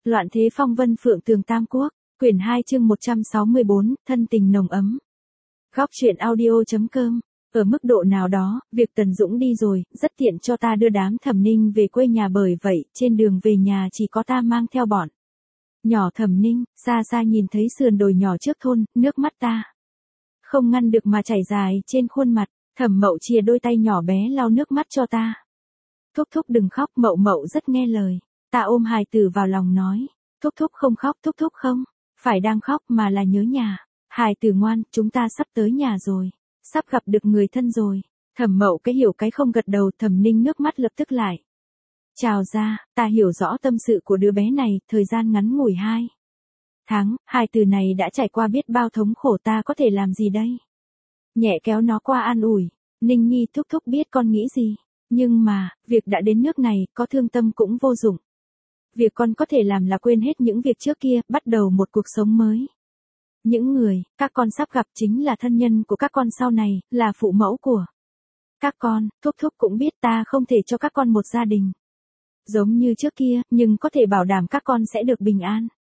Loạn thế phong vân phượng tường Tam Quốc, quyển 2 chương 164, thân tình nồng ấm. Góc truyện audio.com. Ở mức độ nào đó, việc Tần Dũng đi rồi, rất tiện cho ta đưa đám Thẩm Ninh về quê nhà, bởi vậy, trên đường về nhà chỉ có ta mang theo bọn. Nhỏ Thẩm Ninh, xa xa nhìn thấy sườn đồi nhỏ trước thôn, nước mắt ta không ngăn được mà chảy dài trên khuôn mặt. Thẩm Mậu chìa đôi tay nhỏ bé lau nước mắt cho ta. Thúc thúc đừng khóc, Mậu Mậu rất nghe lời. Ta ôm hài tử vào lòng nói. Thúc thúc không khóc, thúc thúc không phải đang khóc mà là nhớ nhà. Hài tử ngoan, chúng ta sắp tới nhà rồi. Sắp gặp được người thân rồi. Thẩm Mậu cái hiểu cái không gật đầu. Thẩm Ninh nước mắt lập tức lại trào ra. Ta hiểu rõ tâm sự của đứa bé này. Thời gian ngắn ngủi 2 tháng, hài tử này đã trải qua biết bao thống khổ, ta có thể làm gì đây? Nhẹ kéo nó qua an ủi. Ninh Nhi thúc thúc biết con nghĩ gì. Nhưng mà, việc đã đến nước này, có thương tâm cũng vô dụng. Việc con có thể làm là quên hết những việc trước kia, bắt đầu một cuộc sống mới. Những người, các con sắp gặp chính là thân nhân của các con sau này, là phụ mẫu của các con. Thúc thúc cũng biết ta không thể cho các con một gia đình giống như trước kia, nhưng có thể bảo đảm các con sẽ được bình an.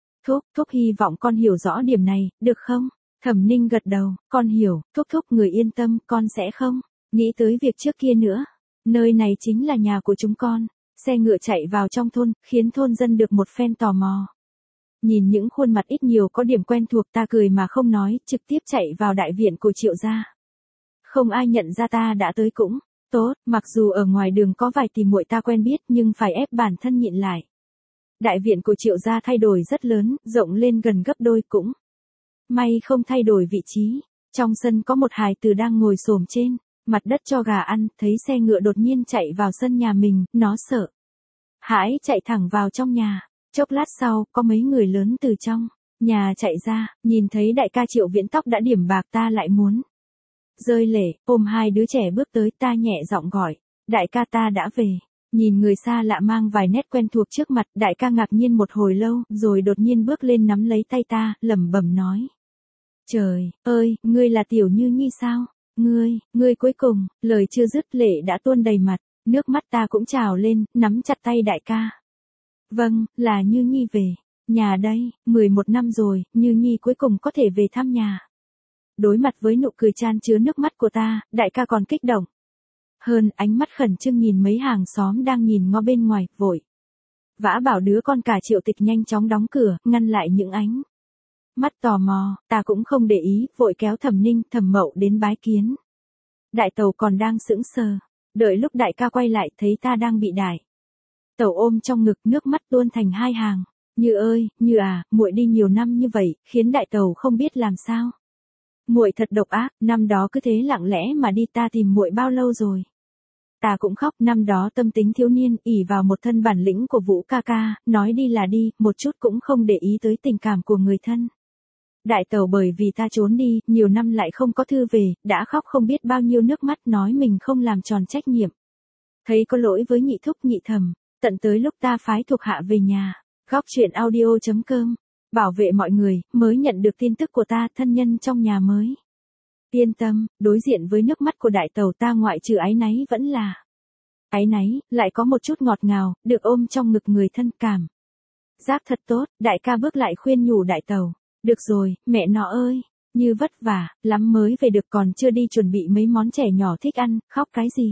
Thúc hy vọng con hiểu rõ điểm này, được không? Thẩm Ninh gật đầu, con hiểu. Thúc người yên tâm, con sẽ không nghĩ tới việc trước kia nữa. Nơi này chính là nhà của chúng con. Xe ngựa chạy vào trong thôn, khiến thôn dân được một phen tò mò. Nhìn những khuôn mặt ít nhiều có điểm quen thuộc, ta cười mà không nói, trực tiếp chạy vào đại viện của Triệu gia. Không ai nhận ra ta đã tới cũng tốt, mặc dù ở ngoài đường có vài tỷ muội ta quen biết, nhưng phải ép bản thân nhịn lại. Đại viện của Triệu gia thay đổi rất lớn, rộng lên gần gấp đôi, cũng may không thay đổi vị trí. Trong sân có một hài tử đang ngồi xổm trên mặt đất cho gà ăn, thấy xe ngựa đột nhiên chạy vào sân nhà mình, nó sợ hãi chạy thẳng vào trong nhà. Chốc lát sau, có mấy người lớn từ trong nhà chạy ra, nhìn thấy đại ca Triệu Viễn tóc đã điểm bạc, ta lại muốn rơi lệ, ôm hai đứa trẻ bước tới, ta nhẹ giọng gọi, đại ca ta đã về. Nhìn người xa lạ mang vài nét quen thuộc trước mặt, đại ca ngạc nhiên một hồi lâu, rồi đột nhiên bước lên nắm lấy tay ta, lẩm bẩm nói. Trời ơi, ngươi là Tiểu Như Nhi sao? Ngươi cuối cùng, lời chưa dứt lệ đã tuôn đầy mặt, nước mắt ta cũng trào lên, nắm chặt tay đại ca. Vâng, là Như Nhi về. Nhà đây, 11 năm rồi, Như Nhi cuối cùng có thể về thăm nhà. Đối mặt với nụ cười chan chứa nước mắt của ta, đại ca còn kích động hơn, ánh mắt khẩn trương nhìn mấy hàng xóm đang nhìn ngó bên ngoài, vội vã bảo đứa con cả Triệu Tịch nhanh chóng đóng cửa, ngăn lại những ánh mắt tò mò. Ta cũng không để ý, vội kéo Thẩm Ninh, Thẩm Mậu đến bái kiến. Đại tẩu còn đang sững sờ, đợi lúc đại ca quay lại thấy ta đang bị đại tẩu ôm trong ngực, nước mắt tuôn thành hai hàng. Như ơi, Như à, muội đi nhiều năm như vậy, khiến đại tẩu không biết làm sao. Muội thật độc ác, năm đó cứ thế lặng lẽ mà đi, ta tìm muội bao lâu rồi. Ta cũng khóc, năm đó tâm tính thiếu niên, ỷ vào một thân bản lĩnh của Vũ ca ca, nói đi là đi, một chút cũng không để ý tới tình cảm của người thân. Đại tẩu bởi vì ta trốn đi, nhiều năm lại không có thư về, đã khóc không biết bao nhiêu nước mắt, nói mình không làm tròn trách nhiệm. Thấy có lỗi với nhị thúc nhị thẩm, tận tới lúc ta phái thuộc hạ về nhà. Góc truyện audio.com. Bảo vệ mọi người, mới nhận được tin tức của ta, thân nhân trong nhà mới yên tâm. Đối diện với nước mắt của đại tẩu, ta ngoại trừ áy náy vẫn là áy náy, lại có một chút ngọt ngào, được ôm trong ngực người thân, cảm giác thật tốt. Đại ca bước lại khuyên nhủ đại tẩu. Được rồi, mẹ nó ơi, Như vất vả lắm mới về được, còn chưa đi chuẩn bị mấy món trẻ nhỏ thích ăn, khóc cái gì.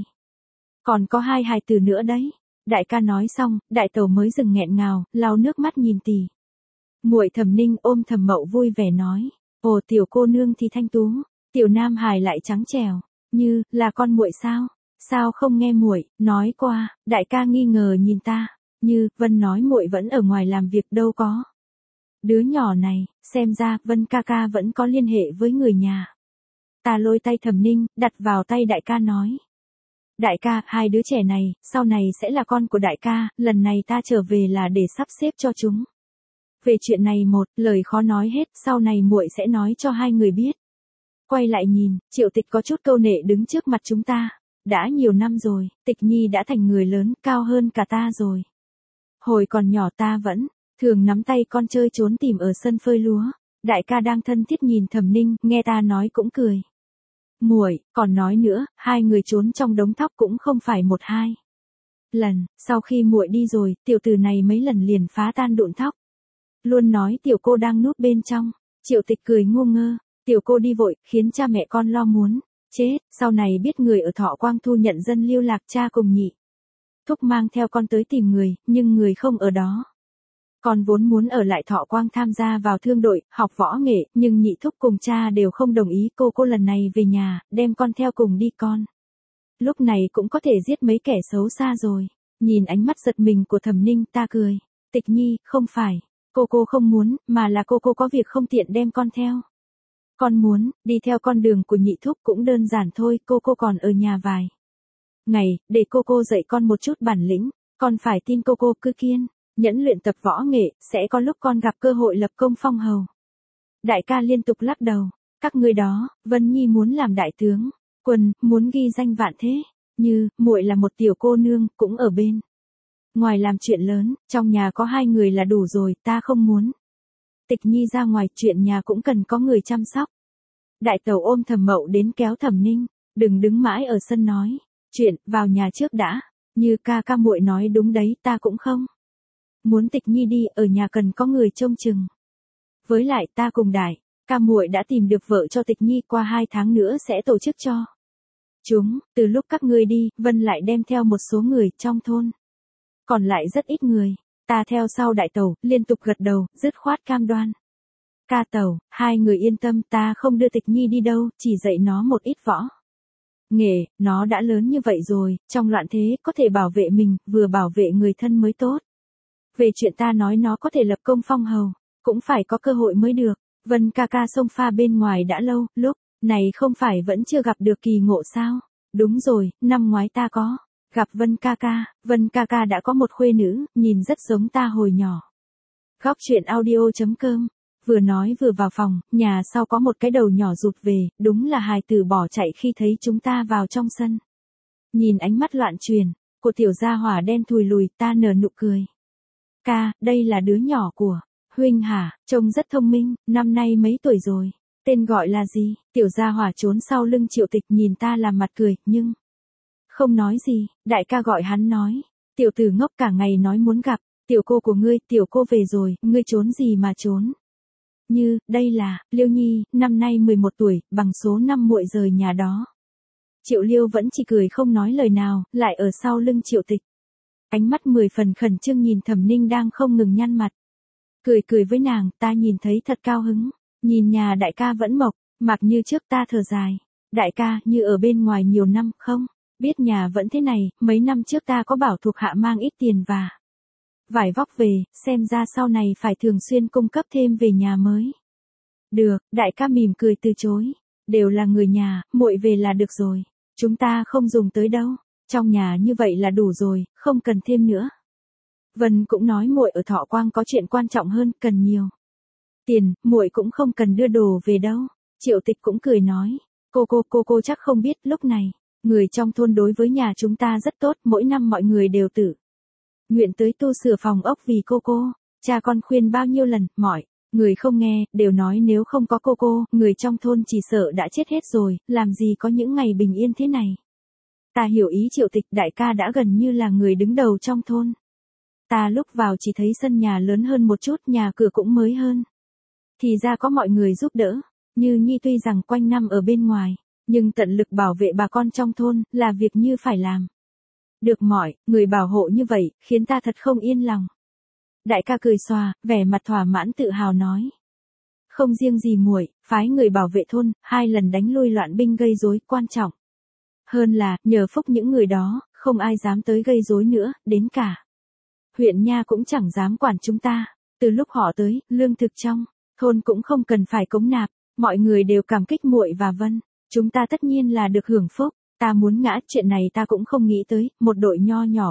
Còn có hai hài tử nữa đấy. Đại ca nói xong, đại tẩu mới dừng nghẹn ngào, lau nước mắt nhìn tỷ muội. Thẩm Ninh ôm Thẩm Mậu vui vẻ nói. Ồ, tiểu cô nương thì thanh tú, tiểu nam hài lại trắng trẻo. Như, là con muội sao? Sao không nghe muội nói qua? Đại ca nghi ngờ nhìn ta. Như, Vân nói muội vẫn ở ngoài làm việc, đâu có đứa nhỏ này, xem ra, Vân ca ca vẫn có liên hệ với người nhà. Ta lôi tay Thẩm Ninh, đặt vào tay đại ca nói. Đại ca, hai đứa trẻ này, sau này sẽ là con của đại ca, lần này ta trở về là để sắp xếp cho chúng. Về chuyện này một lời khó nói hết, sau này muội sẽ nói cho hai người biết. Quay lại nhìn, Triệu Tịch có chút câu nệ đứng trước mặt chúng ta. Đã nhiều năm rồi, Tịch Nhi đã thành người lớn, cao hơn cả ta rồi. Hồi còn nhỏ ta vẫn thường nắm tay con chơi trốn tìm ở sân phơi lúa. Đại ca đang thân thiết nhìn Thẩm Ninh, nghe ta nói cũng cười. Muội, còn nói nữa, hai người trốn trong đống thóc cũng không phải một hai lần, sau khi muội đi rồi, tiểu tử này mấy lần liền phá tan đụn thóc. Luôn nói tiểu cô đang núp bên trong. Triệu Tịch cười ngu ngơ, tiểu cô đi vội, khiến cha mẹ con lo muốn chết, sau này biết người ở Thọ Quang thu nhận dân lưu lạc, cha cùng nhị thúc mang theo con tới tìm người, nhưng người không ở đó. Con vốn muốn ở lại Thọ Quang tham gia vào thương đội, học võ nghệ, nhưng nhị thúc cùng cha đều không đồng ý. Cô lần này về nhà, đem con theo cùng đi con. Lúc này cũng có thể giết mấy kẻ xấu xa rồi. Nhìn ánh mắt giật mình của Thẩm Ninh, ta cười. Tịch Nhi, không phải, cô không muốn, mà là cô có việc không tiện đem con theo. Con muốn, đi theo con đường của nhị thúc cũng đơn giản thôi, cô còn ở nhà vài ngày, để cô dạy con một chút bản lĩnh, con phải tin cô cứ kiên nhẫn luyện tập võ nghệ, sẽ có lúc con gặp cơ hội lập công phong hầu. Đại ca liên tục lắc đầu, các ngươi đó, Vân Nhi muốn làm đại tướng quân, muốn ghi danh vạn thế, như muội là một tiểu cô nương, cũng ở bên ngoài làm chuyện lớn, trong nhà có 2 người là đủ rồi, ta không muốn. Tịch Nhi ra ngoài, chuyện nhà cũng cần có người chăm sóc. Đại tẩu ôm Thẩm Mậu đến kéo Thẩm Ninh, đừng đứng mãi ở sân nói chuyện, vào nhà trước đã. Như ca muội nói đúng đấy, ta cũng không muốn Tịch Nhi đi, ở nhà cần có người trông chừng. Với lại ta cùng đại ca muội đã tìm được vợ cho Tịch Nhi, qua 2 tháng nữa sẽ tổ chức cho chúng. Từ lúc các ngươi đi, Vân lại đem theo một số người trong thôn, còn lại rất ít người. Ta theo sau đại tẩu, liên tục gật đầu, dứt khoát cam đoan. Ca tẩu, 2 người yên tâm, ta không đưa Tịch Nhi đi đâu, chỉ dạy nó một ít võ nghệ, nó đã lớn như vậy rồi, trong loạn thế, có thể bảo vệ mình, vừa bảo vệ người thân mới tốt. Về chuyện ta nói nó có thể lập công phong hầu, cũng phải có cơ hội mới được. Vân ca xông pha bên ngoài đã lâu, lúc này không phải vẫn chưa gặp được kỳ ngộ sao? Đúng rồi, năm ngoái ta có gặp Vân ca đã có một khuê nữ, nhìn rất giống ta hồi nhỏ. Góc truyện audio.com. Vừa nói vừa vào phòng, nhà sau có một cái đầu nhỏ rụt về, đúng là hài tử bỏ chạy khi thấy chúng ta vào trong sân. Nhìn ánh mắt loạn truyền của tiểu gia hỏa đen thùi lùi, ta nở nụ cười. Ca, đây là đứa nhỏ của huynh hả? Trông rất thông minh, năm nay mấy tuổi rồi? Tên gọi là gì? Tiểu gia hỏa trốn sau lưng Triệu Tịch, nhìn ta làm mặt cười, nhưng không nói gì. Đại ca gọi hắn nói, tiểu tử ngốc cả ngày nói muốn gặp tiểu cô của ngươi, tiểu cô về rồi, ngươi trốn gì mà trốn? Như, đây là Liêu Nhi, năm nay 11 tuổi, bằng số năm muội rời nhà đó. Triệu Liêu vẫn chỉ cười không nói lời nào, lại ở sau lưng Triệu Tịch. Ánh mắt 10 phần khẩn trương nhìn Thẩm Ninh đang không ngừng nhăn mặt. Cười với nàng, ta nhìn thấy thật cao hứng. Nhìn nhà đại ca vẫn mộc mạc như trước, ta thở dài. Đại ca, như ở bên ngoài nhiều năm, không biết nhà vẫn thế này, mấy năm trước ta có bảo thuộc hạ mang ít tiền và vải vóc về, xem ra sau này phải thường xuyên cung cấp thêm về nhà mới được. Đại ca mỉm cười từ chối. Đều là người nhà, muội về là được rồi. Chúng ta không dùng tới đâu. Trong nhà như vậy là đủ rồi, không cần thêm nữa. Vân cũng nói muội ở Thọ Quang có chuyện quan trọng hơn, cần nhiều tiền, muội cũng không cần đưa đồ về đâu. Triệu Tịch cũng cười nói, cô chắc không biết, lúc này, người trong thôn đối với nhà chúng ta rất tốt, mỗi năm mọi người đều tự nguyện tới tu sửa phòng ốc vì cô. Cha con khuyên bao nhiêu lần, mọi người không nghe, đều nói nếu không có cô, người trong thôn chỉ sợ đã chết hết rồi, làm gì có những ngày bình yên thế này. Ta hiểu ý Triệu Tịch, đại ca đã gần như là người đứng đầu trong thôn. Ta lúc vào chỉ thấy sân nhà lớn hơn một chút, nhà cửa cũng mới hơn. Thì ra có mọi người giúp đỡ. Như Nhi tuy rằng quanh năm ở bên ngoài, nhưng tận lực bảo vệ bà con trong thôn, là việc Như phải làm. Được mọi người bảo hộ như vậy, khiến ta thật không yên lòng. Đại ca cười xòa, vẻ mặt thỏa mãn tự hào nói. Không riêng gì muội, phái người bảo vệ thôn, 2 lần đánh lui loạn binh gây rối, quan trọng hơn là, nhờ phúc những người đó, không ai dám tới gây rối nữa, đến cả huyện nha cũng chẳng dám quản chúng ta. Từ lúc họ tới, lương thực trong thôn cũng không cần phải cống nạp, mọi người đều cảm kích muội và Vân. Chúng ta tất nhiên là được hưởng phúc. Ta muốn ngã, chuyện này ta cũng không nghĩ tới, một đội nho nhỏ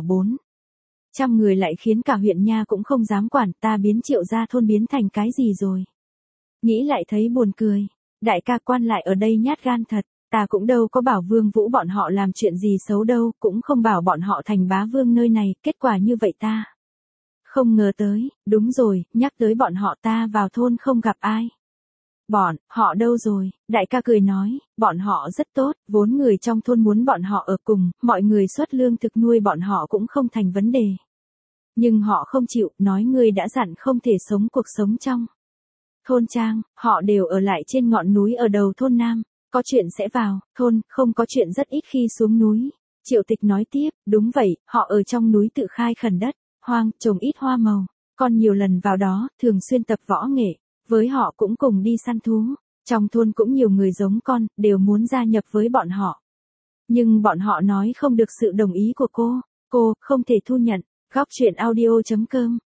400 người lại khiến cả huyện nha cũng không dám quản, ta biến Triệu gia thôn biến thành cái gì rồi. Nghĩ lại thấy buồn cười. Đại ca quan lại ở đây nhát gan thật, ta cũng đâu có bảo Vương Vũ bọn họ làm chuyện gì xấu đâu, cũng không bảo bọn họ thành bá vương nơi này, kết quả như vậy ta không ngờ tới. Đúng rồi, nhắc tới bọn họ, ta vào thôn không gặp ai. Bọn họ đâu rồi? Đại ca cười nói, bọn họ rất tốt, vốn người trong thôn muốn bọn họ ở cùng, mọi người xuất lương thực nuôi bọn họ cũng không thành vấn đề. Nhưng họ không chịu, nói ngươi đã dặn không thể sống cuộc sống trong thôn trang, họ đều ở lại trên ngọn núi ở đầu thôn Nam, có chuyện sẽ vào thôn, không có chuyện rất ít khi xuống núi. Triệu Tịch nói tiếp, đúng vậy, họ ở trong núi tự khai khẩn đất, hoang, trồng ít hoa màu, con nhiều lần vào đó, thường xuyên tập võ nghệ, với họ cũng cùng đi săn thú, trong thôn cũng nhiều người giống con, đều muốn gia nhập với bọn họ. Nhưng bọn họ nói không được sự đồng ý của cô không thể thu nhận. Góc truyện audio.com,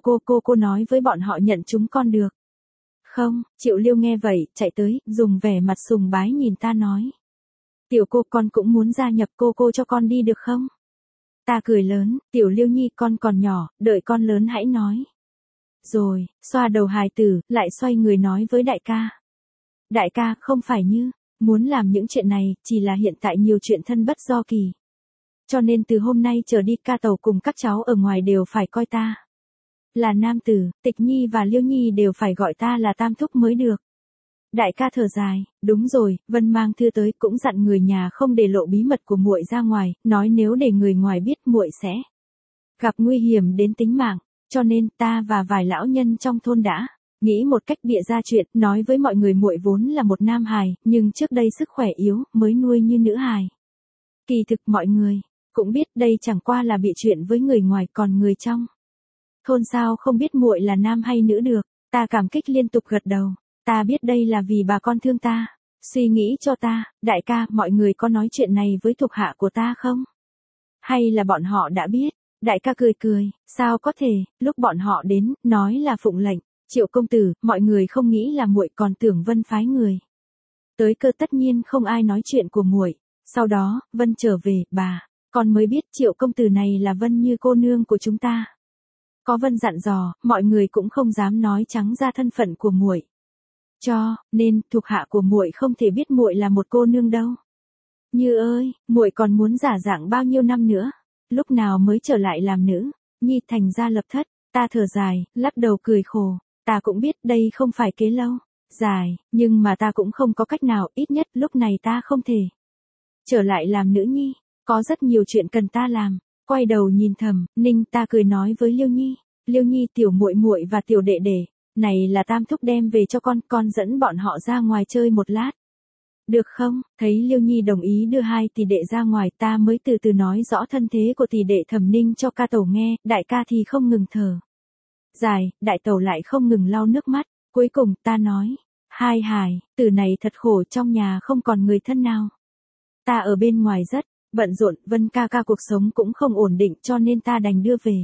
cô nói với bọn họ nhận chúng con được. Không, Triệu Liêu nghe vậy, chạy tới, dùng vẻ mặt sùng bái nhìn ta nói. Tiểu cô con cũng muốn gia nhập cô cho con đi được không? Ta cười lớn, Tiểu Liêu nhi con còn nhỏ, đợi con lớn hãy nói. Rồi, xoa đầu hài tử, lại xoay người nói với đại ca. Đại ca, không phải như, muốn làm những chuyện này, chỉ là hiện tại nhiều chuyện thân bất do kỳ. Cho nên từ hôm nay trở đi ca tàu cùng các cháu ở ngoài đều phải coi ta là nam tử, Tịch Nhi và Liêu Nhi đều phải gọi ta là tam thúc mới được. Đại ca thở dài, đúng rồi, Vân mang thư tới cũng dặn người nhà không để lộ bí mật của muội ra ngoài, nói nếu để người ngoài biết muội sẽ gặp nguy hiểm đến tính mạng, cho nên ta và vài lão nhân trong thôn đã nghĩ một cách bịa ra chuyện, nói với mọi người muội vốn là một nam hài, nhưng trước đây sức khỏe yếu, mới nuôi như nữ hài. Kỳ thực mọi người cũng biết đây chẳng qua là bịa chuyện với người ngoài, còn người trong thôn sao không biết muội là nam hay nữ được. Ta cảm kích liên tục gật đầu. Ta biết đây là vì bà con thương ta, suy nghĩ cho ta. Đại ca, mọi người có nói chuyện này với thuộc hạ của ta không? Hay là bọn họ đã biết? Đại ca cười, sao có thể, lúc bọn họ đến, nói là phụng lệnh. Triệu công tử, mọi người không nghĩ là muội, còn tưởng Vân phái người tới cơ, tất nhiên không ai nói chuyện của muội. Sau đó, Vân trở về, con mới biết Triệu công tử này là Vân Như cô nương của chúng ta. Có Vân dặn dò, mọi người cũng không dám nói trắng ra thân phận của muội. Cho nên thuộc hạ của muội không thể biết muội là một cô nương đâu. Như ơi, muội còn muốn giả dạng bao nhiêu năm nữa? Lúc nào mới trở lại làm nữ? Nhi thành ra lập thất. Ta thở dài, lắc đầu cười khổ. Ta cũng biết đây không phải kế lâu dài, nhưng mà ta cũng không có cách nào, ít nhất lúc này ta không thể trở lại làm nữ nhi. Có rất nhiều chuyện cần ta làm. Quay đầu nhìn Thẩm Ninh, ta cười nói với Liêu Nhi, Liêu Nhi, tiểu muội muội và tiểu đệ đệ, này là tam thúc đem về cho con dẫn bọn họ ra ngoài chơi một lát. Được không? Thấy Liêu Nhi đồng ý đưa hai tỷ đệ ra ngoài, ta mới từ từ nói rõ thân thế của tỷ đệ Thẩm Ninh cho ca tẩu nghe, đại ca thì không ngừng thở dài, đại tẩu lại không ngừng lau nước mắt. Cuối cùng ta nói, hai hài, từ này thật khổ, trong nhà không còn người thân nào. Ta ở bên ngoài rất bận rộn, Vân ca cuộc sống cũng không ổn định, cho nên ta đành đưa về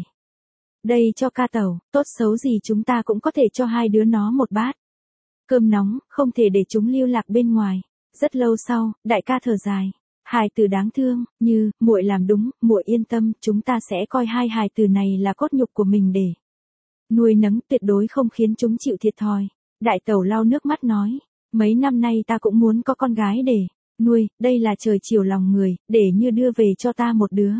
đây cho ca tẩu, tốt xấu gì chúng ta cũng có thể cho hai đứa nó một bát cơm nóng, không thể để chúng lưu lạc bên ngoài. Rất lâu sau, đại ca thở dài, hài tử đáng thương, Như, muội làm đúng, muội yên tâm, chúng ta sẽ coi hai hài tử này là cốt nhục của mình để nuôi nấng, tuyệt đối không khiến chúng chịu thiệt thòi. Đại tẩu lau nước mắt nói, mấy năm nay ta cũng muốn có con gái để nuôi, đây là trời chiều lòng người, để Như đưa về cho ta một đứa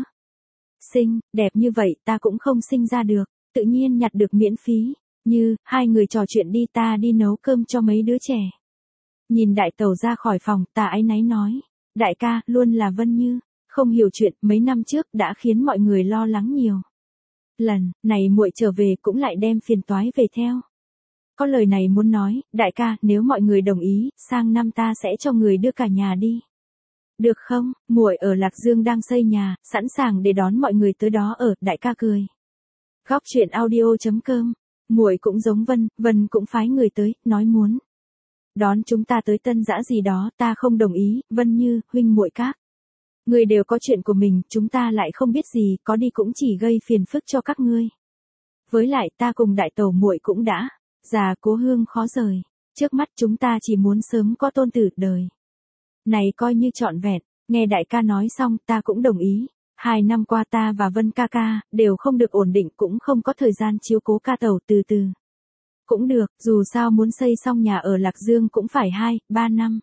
xinh đẹp như vậy, ta cũng không sinh ra được, tự nhiên nhặt được miễn phí. Như, hai người trò chuyện đi, ta đi nấu cơm cho mấy đứa trẻ. Nhìn đại tẩu ra khỏi phòng, ta áy náy nói, đại ca, luôn là Vân Như không hiểu chuyện, mấy năm trước đã khiến mọi người lo lắng nhiều lần, này muội trở về cũng lại đem phiền toái về theo. Có lời này muốn nói, đại ca, nếu mọi người đồng ý, sang năm ta sẽ cho người đưa cả nhà đi. Được không? Muội ở Lạc Dương đang xây nhà, sẵn sàng để đón mọi người tới đó ở. Đại ca cười. Góc truyện audio.com. Muội cũng giống Vân cũng phái người tới, nói muốn đón chúng ta tới Tân Dã gì đó, ta không đồng ý. Vân Như, huynh muội các người đều có chuyện của mình, chúng ta lại không biết gì, có đi cũng chỉ gây phiền phức cho các ngươi. Với lại ta cùng đại tẩu muội cũng đã già, cố hương khó rời, trước mắt chúng ta chỉ muốn sớm có tôn tử, đời này coi như trọn vẹn. Nghe đại ca nói xong, ta cũng đồng ý. 2 năm qua ta và Vân ca đều không được ổn định, cũng không có thời gian chiếu cố ca tẩu, từ từ cũng được, dù sao muốn xây xong nhà ở Lạc Dương cũng phải 2-3 năm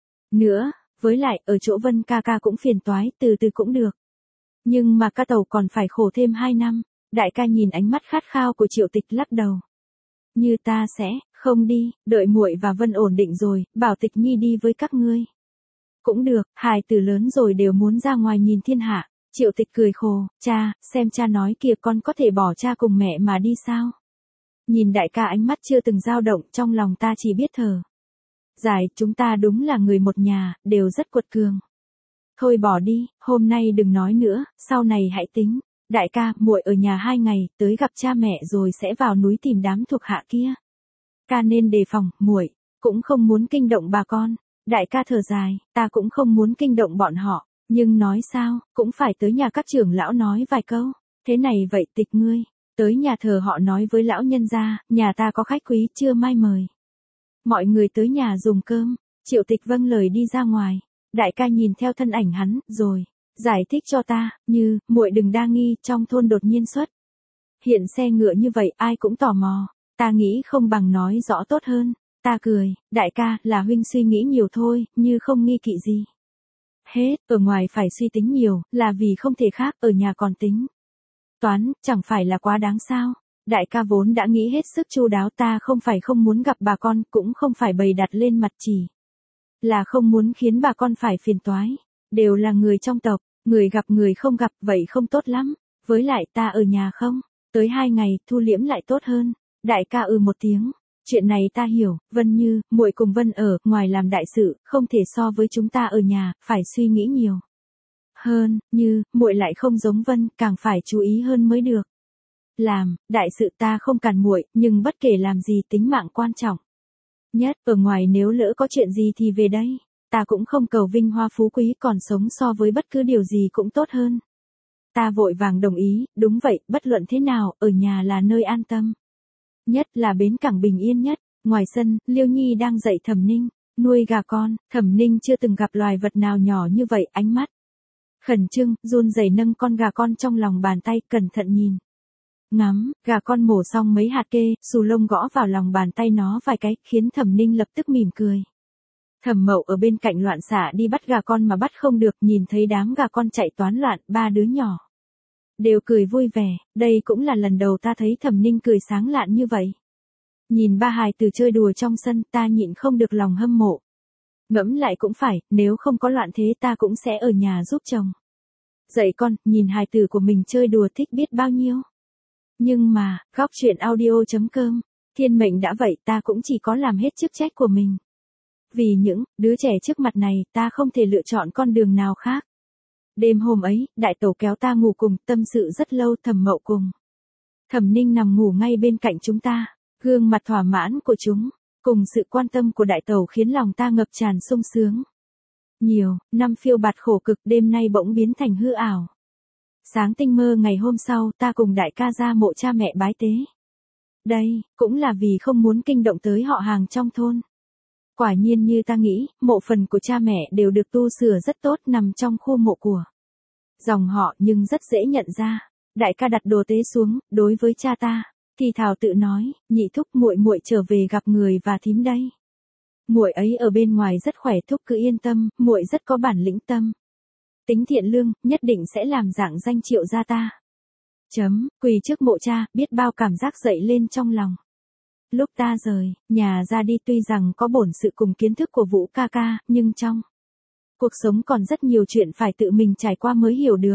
nữa, với lại ở chỗ Vân ca cũng phiền toái, từ từ cũng được. Nhưng mà ca tẩu còn phải khổ thêm 2 năm. Đại ca nhìn ánh mắt khát khao của Triệu Tịch lắc đầu. như ta sẽ không đi, đợi muội và Vân ổn định rồi, bảo Tịch Nhi đi với các ngươi. Cũng được, hài tử lớn rồi đều muốn ra ngoài nhìn thiên hạ. Triệu Tịch cười khổ, cha, xem cha nói kìa, con có thể bỏ cha cùng mẹ mà đi sao? Nhìn đại ca ánh mắt chưa từng dao động, trong lòng ta chỉ biết thở dài, chúng ta đúng là người một nhà, đều rất quật cường. Thôi bỏ đi, hôm nay đừng nói nữa, sau này hãy tính. Đại ca, muội ở nhà 2 ngày, tới gặp cha mẹ rồi sẽ vào núi tìm đám thuộc hạ kia. Ca nên đề phòng, muội cũng không muốn kinh động bà con. Đại ca thở dài, ta cũng không muốn kinh động bọn họ, nhưng nói sao, cũng phải tới nhà các trưởng lão nói vài câu. Thế này vậy Tịch ngươi, tới nhà thờ họ nói với lão nhân gia, nhà ta có khách quý chưa mai mời. Mọi người tới nhà dùng cơm, Triệu Tịch vâng lời đi ra ngoài. Đại ca nhìn theo thân ảnh hắn, rồi giải thích cho ta, như, muội đừng đa nghi, trong thôn đột nhiên xuất hiện xe ngựa như vậy, ai cũng tò mò, ta nghĩ không bằng nói rõ tốt hơn. Ta cười, đại ca, là huynh suy nghĩ nhiều thôi, như không nghi kỵ gì. Hết, ở ngoài phải suy tính nhiều, là vì không thể khác, ở nhà còn tính toán, chẳng phải là quá đáng sao. Đại ca vốn đã nghĩ hết sức chu đáo, ta không phải không muốn gặp bà con, cũng không phải bày đặt lên mặt, chỉ là không muốn khiến bà con phải phiền toái. Đều là người trong tộc, người gặp người không gặp, vậy không tốt lắm. Với lại ta ở nhà không tới 2 ngày, thu liễm lại tốt hơn. Đại ca một tiếng. Chuyện này ta hiểu, Vân Như, muội cùng Vân ở ngoài làm đại sự, không thể so với chúng ta ở nhà, phải suy nghĩ nhiều hơn, như muội lại không giống Vân, càng phải chú ý hơn mới được. Làm đại sự ta không cản muội, nhưng bất kể làm gì tính mạng quan trọng nhất, ở ngoài nếu lỡ có chuyện gì thì về đây. Ta cũng không cầu vinh hoa phú quý, còn sống so với bất cứ điều gì cũng tốt hơn. Ta vội vàng đồng ý, đúng vậy, bất luận thế nào, ở nhà là nơi an tâm nhất, là bến cảng bình yên nhất. Ngoài sân, Liêu Nhi đang dạy Thẩm Ninh nuôi gà con. Thẩm Ninh chưa từng gặp loài vật nào nhỏ như vậy, ánh mắt khẩn trương, run rẩy nâng con gà con trong lòng bàn tay, cẩn thận nhìn ngắm. Gà con mổ xong mấy hạt kê, xù lông gõ vào lòng bàn tay nó vài cái, khiến Thẩm Ninh lập tức mỉm cười. Thẩm Mậu ở bên cạnh loạn xạ đi bắt gà con mà bắt không được, nhìn thấy đám gà con chạy toán loạn, 3 đứa nhỏ đều cười vui vẻ. Đây cũng là lần đầu ta thấy Thẩm Ninh cười sáng lạn như vậy. Nhìn ba hài tử chơi đùa trong sân, ta nhịn không được lòng hâm mộ. Ngẫm lại cũng phải, nếu không có loạn thế ta cũng sẽ ở nhà giúp chồng dạy con, nhìn hài tử của mình chơi đùa thích biết bao nhiêu. Nhưng mà, góc chuyện audio.com, thiên mệnh đã vậy, ta cũng chỉ có làm hết chức trách của mình. Vì những đứa trẻ trước mặt này, ta không thể lựa chọn con đường nào khác. Đêm hôm ấy, đại tẩu kéo ta ngủ cùng, tâm sự rất lâu. Thẩm Mậu cùng Thẩm Ninh nằm ngủ ngay bên cạnh chúng ta. Gương mặt thỏa mãn của chúng, cùng sự quan tâm của đại tẩu khiến lòng ta ngập tràn sung sướng. Nhiều năm phiêu bạt khổ cực, đêm nay bỗng biến thành hư ảo. Sáng tinh mơ ngày hôm sau, ta cùng đại ca ra mộ cha mẹ bái tế. Đây, cũng là vì không muốn kinh động tới họ hàng trong thôn. Quả nhiên như ta nghĩ, mộ phần của cha mẹ đều được tu sửa rất tốt, nằm trong khu mộ của dòng họ, nhưng rất dễ nhận ra. Đại ca đặt đồ tế xuống, đối với cha ta thì thào tự nói, nhị thúc, muội muội trở về gặp người và thím đây. Muội ấy ở bên ngoài rất khỏe, thúc cứ yên tâm, muội rất có bản lĩnh, tâm tính thiện lương, nhất định sẽ làm rạng danh Triệu gia ta. Quỳ trước mộ cha, biết bao cảm giác dậy lên trong lòng. Lúc ta rời nhà ra đi, tuy rằng có bổn sự cùng kiến thức của Vũ ca ca, nhưng trong cuộc sống còn rất nhiều chuyện phải tự mình trải qua mới hiểu được.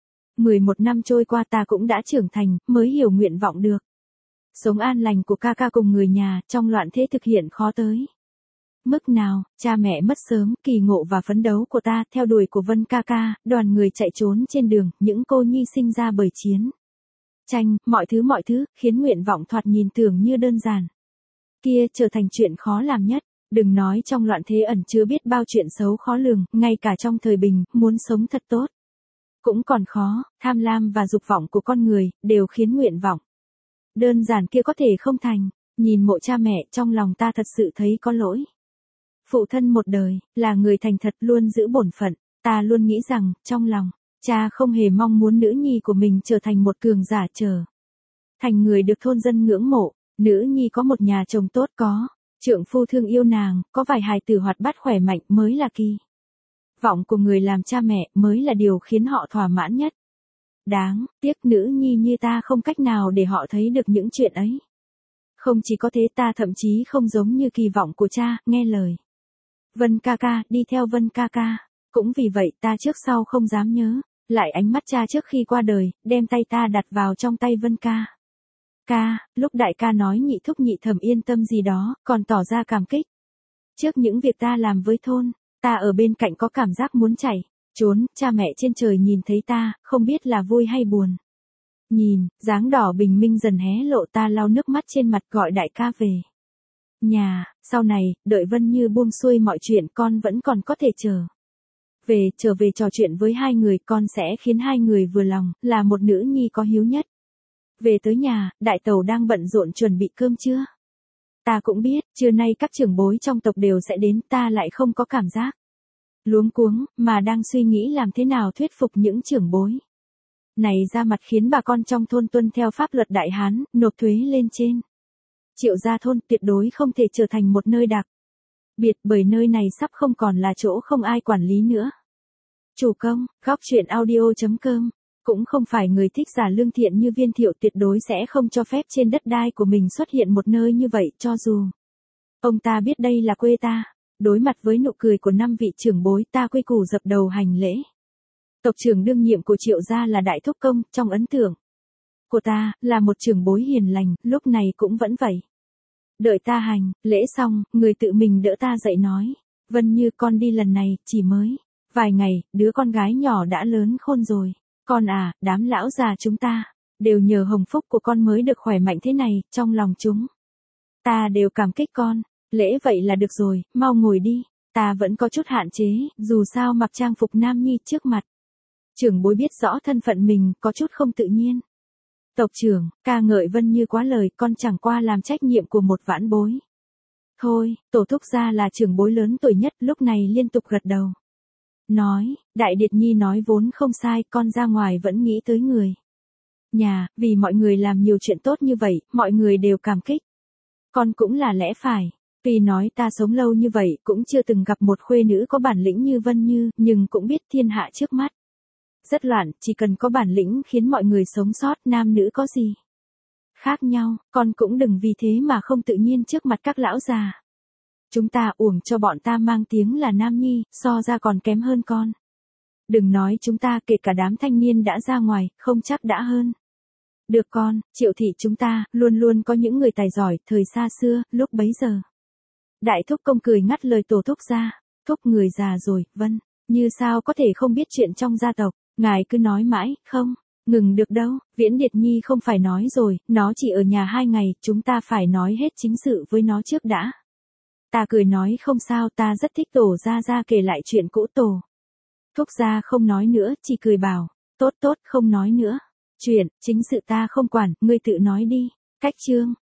11 năm trôi qua, ta cũng đã trưởng thành, mới hiểu nguyện vọng được sống an lành của ca ca cùng người nhà, trong loạn thế thực hiện khó tới mức nào. Cha mẹ mất sớm, kỳ ngộ và phấn đấu của ta, theo đuổi của Vân ca ca, đoàn người chạy trốn trên đường, những cô nhi sinh ra bởi chiến tranh, mọi thứ, khiến nguyện vọng thoạt nhìn tưởng như đơn giản kia trở thành chuyện khó làm nhất. Đừng nói trong loạn thế ẩn chứa biết bao chuyện xấu khó lường, ngay cả trong thời bình, muốn sống thật tốt cũng còn khó. Tham lam và dục vọng của con người đều khiến nguyện vọng đơn giản kia có thể không thành. Nhìn mộ cha mẹ, trong lòng ta thật sự thấy có lỗi. Phụ thân một đời là người thành thật, luôn giữ bổn phận. Ta luôn nghĩ rằng, trong lòng cha không hề mong muốn nữ nhi của mình trở thành một cường giả, trở thành người được thôn dân ngưỡng mộ. Nữ nhi có một nhà chồng tốt, có trượng phu thương yêu nàng, có vài hài tử hoạt bát khỏe mạnh mới là kỳ vọng của người làm cha mẹ, mới là điều khiến họ thỏa mãn nhất. Đáng tiếc nữ nhi như ta không cách nào để họ thấy được những chuyện ấy. Không chỉ có thế, ta thậm chí không giống như kỳ vọng của cha, nghe lời Vân ca ca, đi theo Vân ca ca. Cũng vì vậy ta trước sau không dám nhớ lại ánh mắt cha trước khi qua đời, đem tay ta đặt vào trong tay Vân ca. Ca, lúc đại ca nói nhị thúc nhị thẩm yên tâm gì đó, còn tỏ ra cảm kích. Trước những việc ta làm với thôn, ta ở bên cạnh có cảm giác muốn chạy trốn, cha mẹ trên trời nhìn thấy ta, không biết là vui hay buồn. Nhìn, dáng đỏ bình minh dần hé lộ, ta lau nước mắt trên mặt gọi đại ca về nhà. Sau này, đợi Vân Như buông xuôi mọi chuyện, con vẫn còn có thể trở về trò chuyện với hai người, con sẽ khiến hai người vừa lòng, là một nữ nhi có hiếu nhất. Về tới nhà, đại tẩu đang bận rộn chuẩn bị cơm trưa. Ta cũng biết, trưa nay các trưởng bối trong tộc đều sẽ đến, ta lại không có cảm giác luống cuống, mà đang suy nghĩ làm thế nào thuyết phục những trưởng bối này ra mặt khiến bà con trong thôn tuân theo pháp luật Đại Hán, nộp thuế lên trên. Triệu gia thôn tuyệt đối không thể trở thành một nơi đặc biệt, bởi nơi này sắp không còn là chỗ không ai quản lý nữa. Chủ công, góc truyện audio.com, cũng không phải người thích giả lương thiện như Viên Thiệu, tuyệt đối sẽ không cho phép trên đất đai của mình xuất hiện một nơi như vậy, cho dù ông ta biết đây là quê ta. Đối mặt với nụ cười của 5 vị trưởng bối, ta quy củ dập đầu hành lễ. Tộc trưởng đương nhiệm của Triệu gia là Đại Thúc Công, trong ấn tượng của ta, là một trưởng bối hiền lành, lúc này cũng vẫn vậy. Đợi ta hành lễ xong, người tự mình đỡ ta dậy nói, Vân Như, con đi lần này, chỉ mới vài ngày, đứa con gái nhỏ đã lớn khôn rồi. Con à, đám lão già chúng ta đều nhờ hồng phúc của con mới được khỏe mạnh thế này, trong lòng chúng ta đều cảm kích con. Lễ vậy là được rồi, mau ngồi đi. Ta vẫn có chút hạn chế, dù sao mặc trang phục nam nhi trước mặt trưởng bối biết rõ thân phận mình, có chút không tự nhiên. Tộc trưởng, ca ngợi Vân Như quá lời, con chẳng qua làm trách nhiệm của một vãn bối thôi. Tổ thúc gia là trưởng bối lớn tuổi nhất, lúc này liên tục gật đầu. Nói, Đại Điệt Nhi nói vốn không sai, con ra ngoài vẫn nghĩ tới người nhà, vì mọi người làm nhiều chuyện tốt như vậy, mọi người đều cảm kích. Con cũng là lẽ phải. Tuy nói ta sống lâu như vậy cũng chưa từng gặp một khuê nữ có bản lĩnh như Vân Như, nhưng cũng biết thiên hạ trước mắt rất loạn, chỉ cần có bản lĩnh khiến mọi người sống sót, nam nữ có gì khác nhau, con cũng đừng vì thế mà không tự nhiên trước mặt các lão già. Chúng ta uổng cho bọn ta mang tiếng là nam nhi, so ra còn kém hơn con. Đừng nói chúng ta, kể cả đám thanh niên đã ra ngoài, không chắc đã hơn. Được con, Triệu thị chúng ta, luôn luôn có những người tài giỏi, thời xa xưa, lúc bấy giờ. Đại Thúc Công cười ngắt lời tổ thúc ra, thúc người già rồi, Vân Như sao có thể không biết chuyện trong gia tộc, ngài cứ nói mãi, không ngừng được đâu. Viễn Điệt Nhi không phải nói rồi, nó chỉ ở nhà 2 ngày, chúng ta phải nói hết chính sự với nó trước đã. Ta cười nói không sao, ta rất thích tổ gia kể lại chuyện cũ. Tổ thúc gia không nói nữa, chỉ cười bảo, tốt tốt, không nói nữa. Chuyện chính sự ta không quản, ngươi tự nói đi. Cách chương